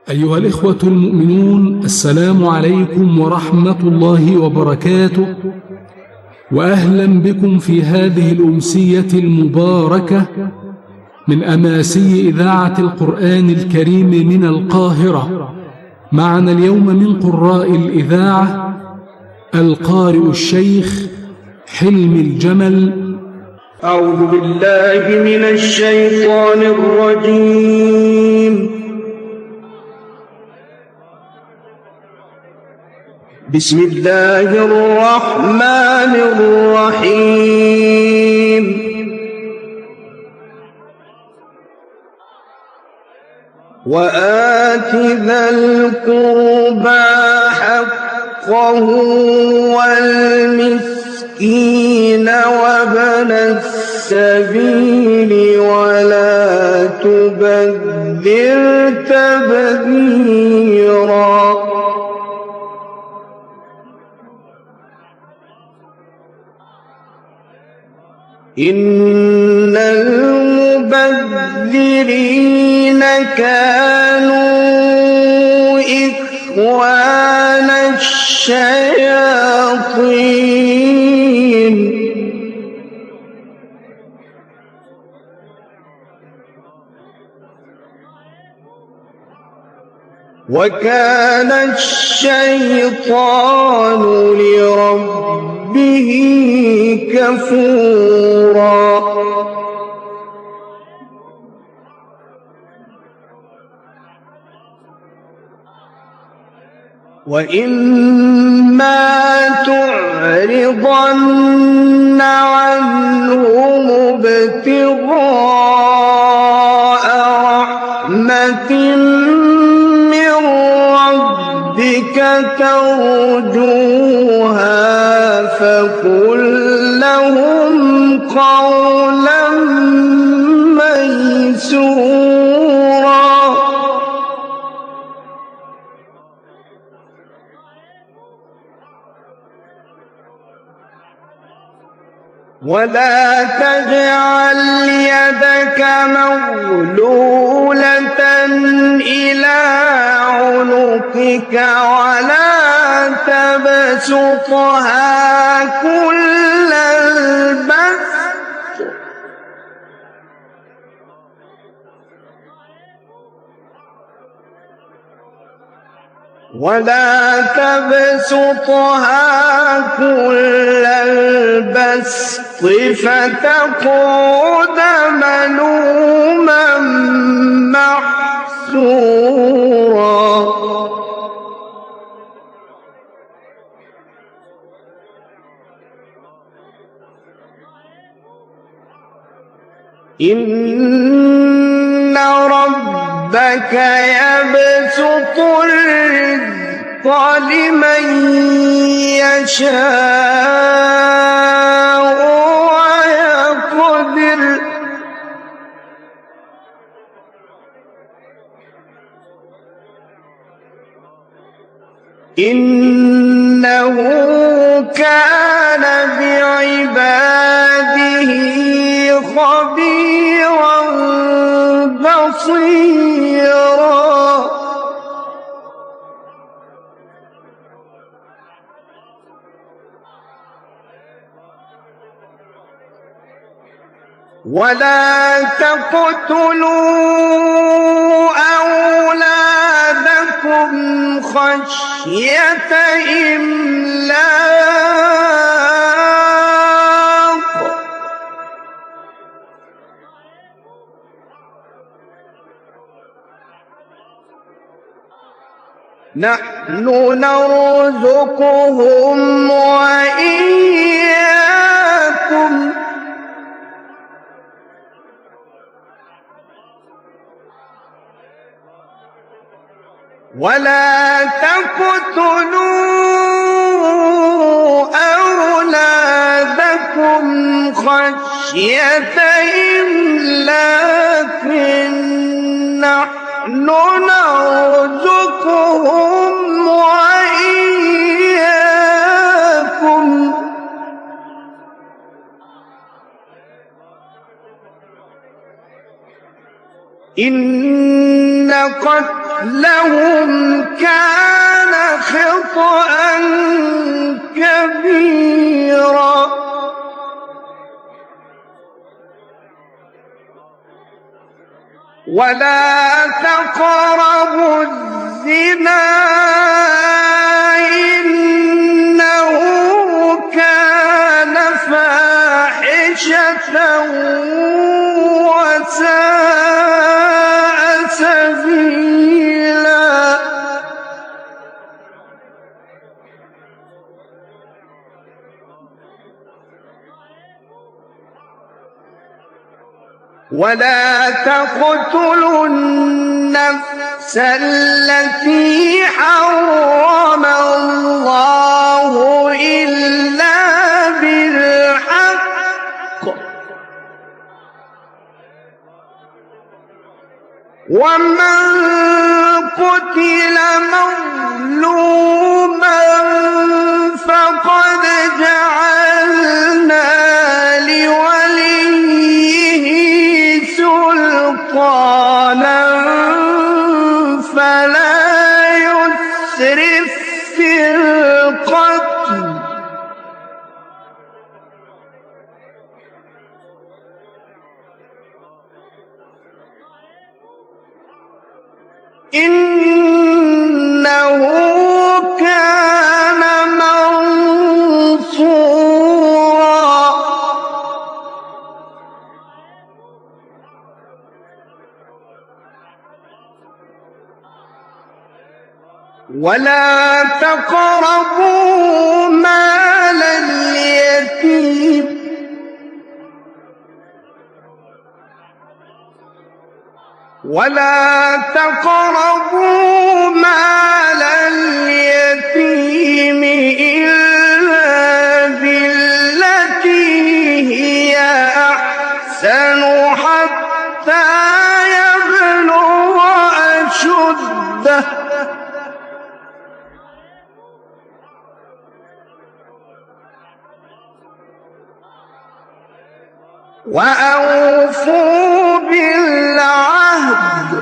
أيها الإخوة المؤمنون، السلام عليكم ورحمة الله وبركاته، وأهلا بكم في هذه الأمسية المباركة من أماسي إذاعة القرآن الكريم من القاهرة. معنا اليوم من قراء الإذاعة القارئ الشيخ حلمي الجمل. أعوذ بالله من الشيطان الرجيم. بسم الله الرحمن الرحيم. وآت ذا القربى حقه والمسكين وابن السبيل ولا تبذر تبذيرا. إن المبذرين كانوا إخوان الشياطين. وكان الشيطان لربه كفورا. وإما تعرضن عنهم ابتغاء رحمة من ربك ترجوها فقل لهم قولا ميسورا. ولا تجعل يدك مغلولة إلى عنقك ولا تبسطها كل البسط فتقعد ملوما محسورا. إن ربك يبسط الرزق لمن يشاء ويقدر. إنه كان بعباده خبيرا بصيرا. ولا تقتلوا أولادكم خشية إملاق. نحن نرزقهم وإياكم ولا تقتلوا أولادكم خشية إملاق. نحن نرزقهم وإياكم إن قتل لهم كان خطأ كبيرا. ولا تقربوا الزنا إنه كان فاحشة وساء سبيلا. ولا تقتلوا النفس التي حرم الله إلا بالحق ومن قتل مظلوما فقد جعلنا لوليه سلطانا فلا يسرف في القتل إنه كان منصورا. ولا تقربوا مال اليتيم ولا تقربوا مال اليتيم إلا بالتي هي أحسن حتى يبلغ أشده وأوفوا بالعهد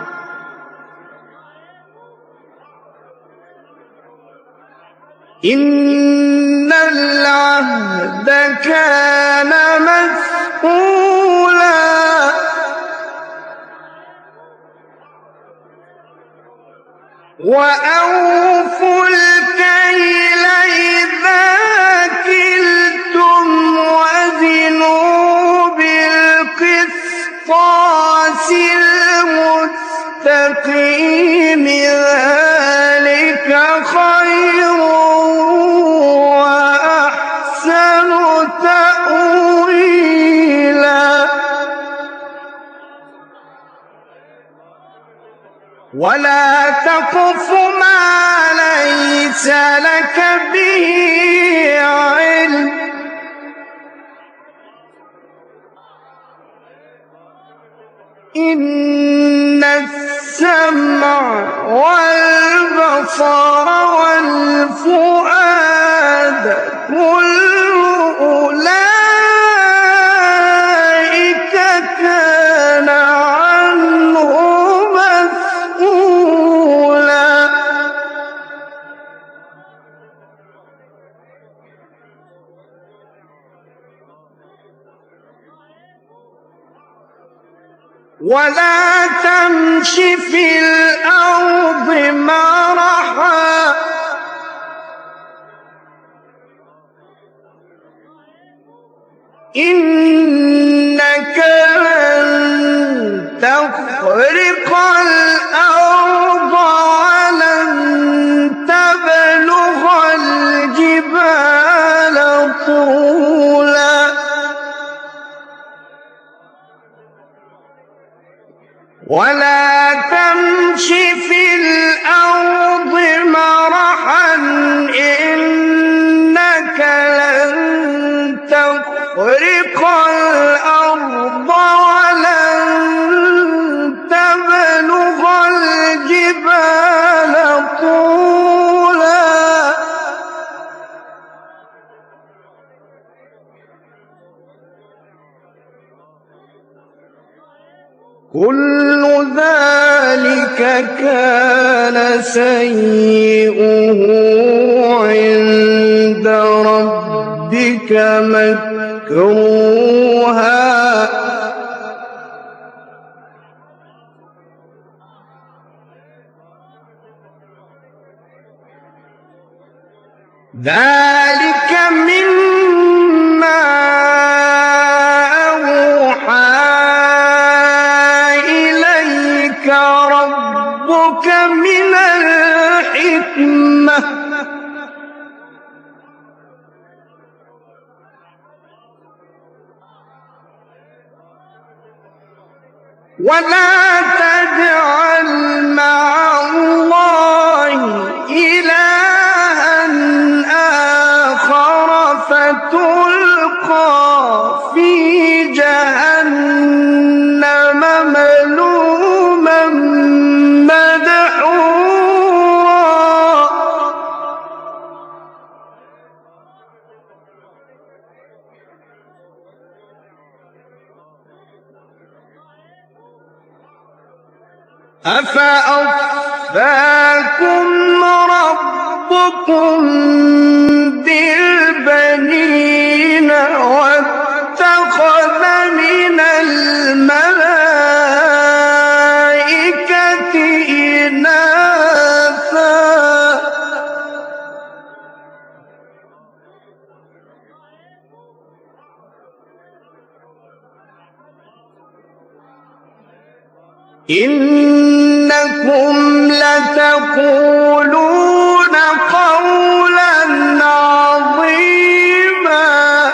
إن العهد كان مسؤولا. وأوفوا الكيل إذا كلتم وزنوا بالقسطاس المستقيم ذلك خير وأحسن تأويلا. ولا تقف ما ليس لك به علم إن السمع والبصر والفؤاد كل أولئك كان عنه مسؤولا. ولا تمش في الأرض مرحا إنك لن تخرق الأرض ولن تبلغ الجبال طولا. ولا تمش في الأرض مرحا إنك لن تخرق الأرض ولن تبلغ الجبال طولا. كل ذلك كان سيئه عند ربك مكروها ذلك مما أوحى إليك ربك من الحكمة ولا تجعل مع الله إلها آخر فتلقى في جهنم ملوما مدحورا أفأصفاكم ربكم بالبنين واتخذ من الملائكة إناثا إنكم لتقولون قولا عظيما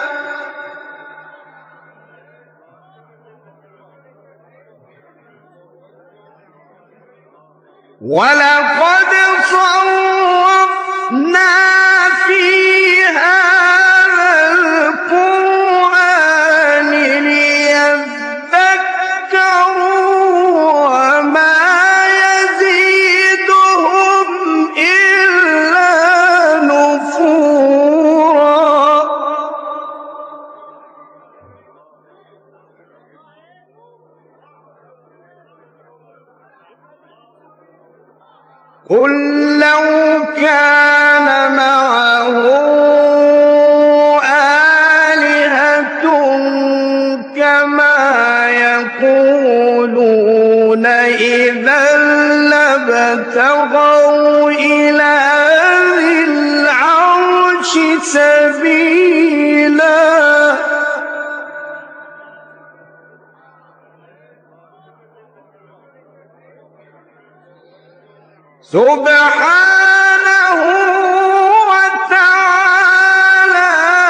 ولقد صرفنا في هذا القرآن ليذكروا وما يزيدهم إلا نفورا قل لو كان معه آلهة كما يقولون إذا لابتغوا إلى ذي العرش سبيلا سبحانه وتعالى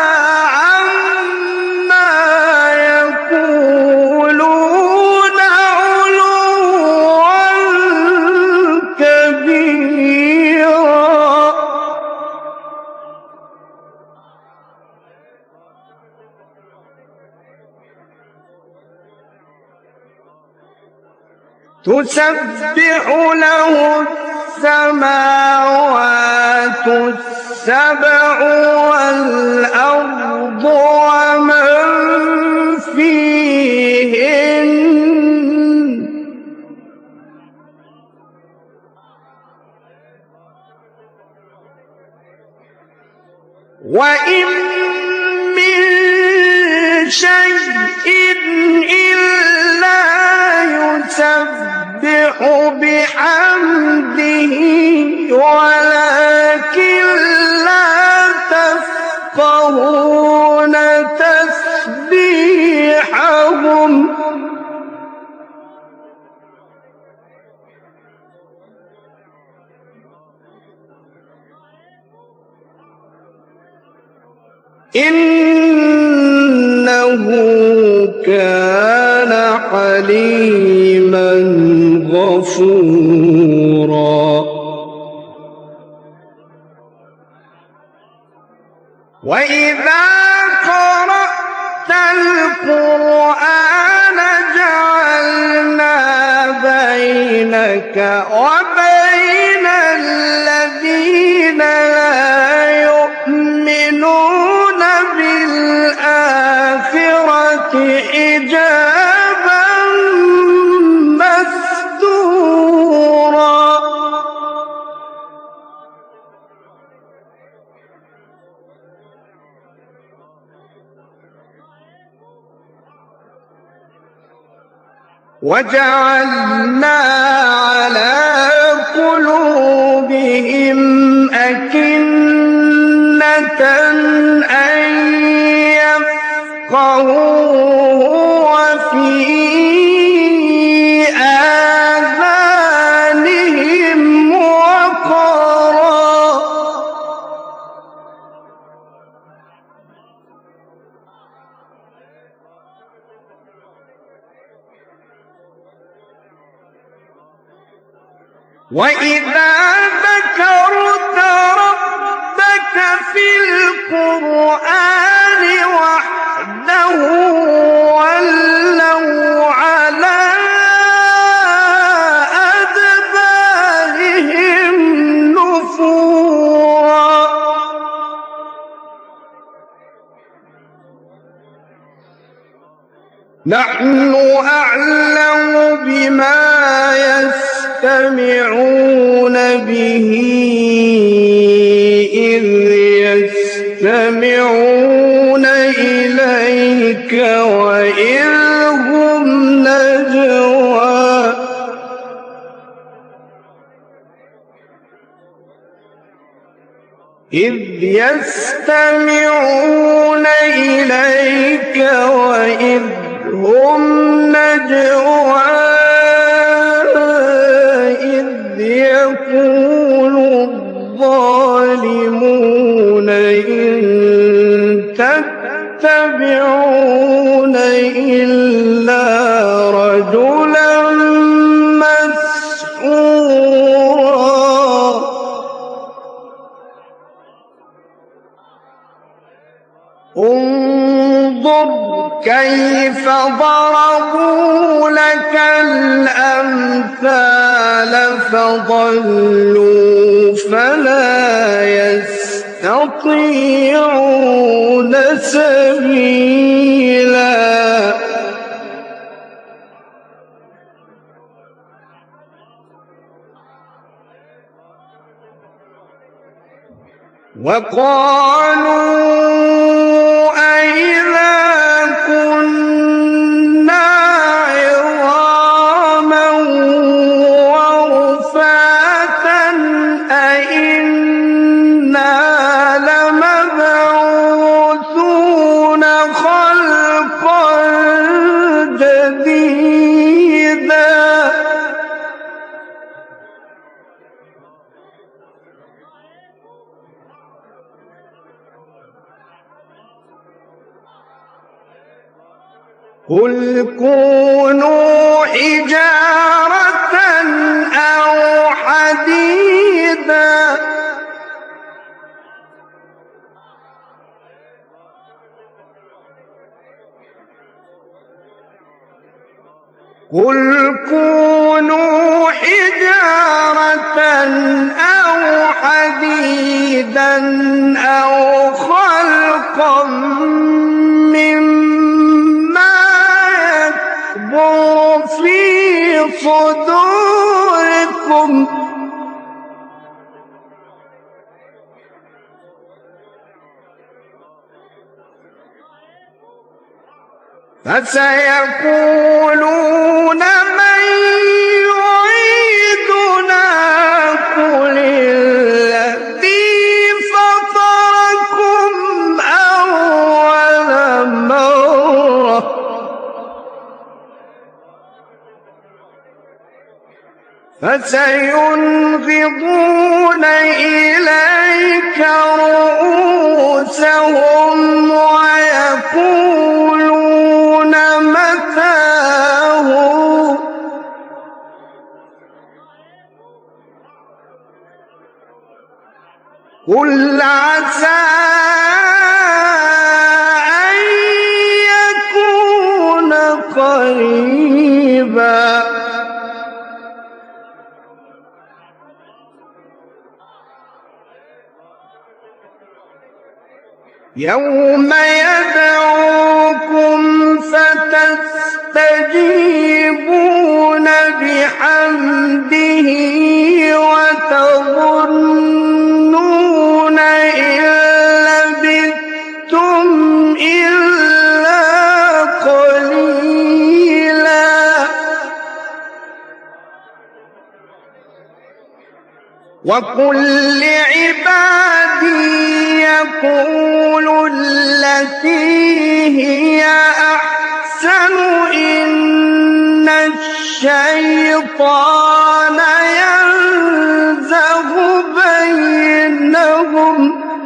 عما يقولون علوا كبيرا تسبح له السماوات السبع والأرض ومن فيهن وإن من شيء إلا يسبح بحمده ولكن لا تفقهون تسبيحهم إنه كان حليما غفورا وإذا قرأت القرآن جعلنا بينك وبين الذين لا يؤمنون بالآخرة حجابا مستورا وجعلنا على قلوبهم أكنة أن يفقهوه وفي آذانهم وقرا وإذا ذكرت ربك في القرآن وحده ولوا على أدبارهم نفورا نحن أعلم بما يستمعون به إذ يستمعون إليك وإذ هم نجوى إذ يستمعون إليك وإذ هم نجوى يقول الظالمون إن تتبعون إلا رجلا مسحورا انظر كيف ضربوا لك الأمثال فضلوا فلا يستطيعون سبيلا وقالوا أئذا كنا عظاما ورفاتا أئنا لمبعوثون خلقا جديدا قل كونوا حجارة أو حديدا قل كونوا حجارة أو حديدا أو خلقا في صدوركم فسيقولون من يعيدنا قل الذي فطركم أول مرة فسينغضون إليك رؤوسهم ويقولون متاه قل عسى أن يكون قريبا يوم يدعوكم فتستجيبون بحمده وتظنون إن لبثتم إلا قليلا وقل لعبادي يقولوا التي هي أحسن إن الشيطان ينزغ بينهم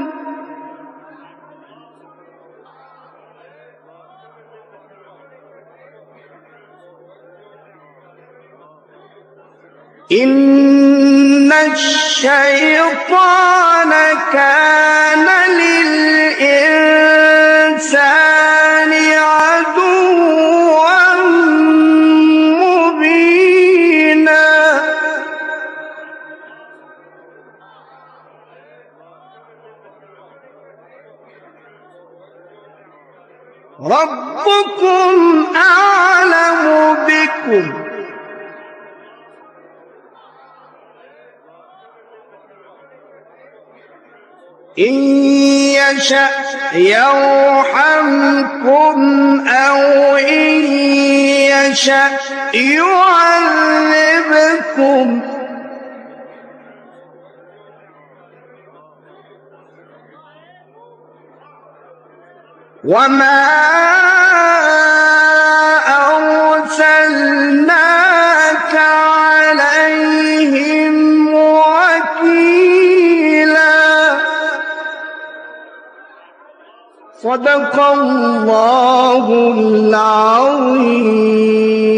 إن الشيطان كان للإنسان عدوا مبينا ربكم أعلم بكم إن يشأ يرحمكم أو إن يشأ يعذبكم وما أرسلناك عليهم وكيلا صدق الله العظيم.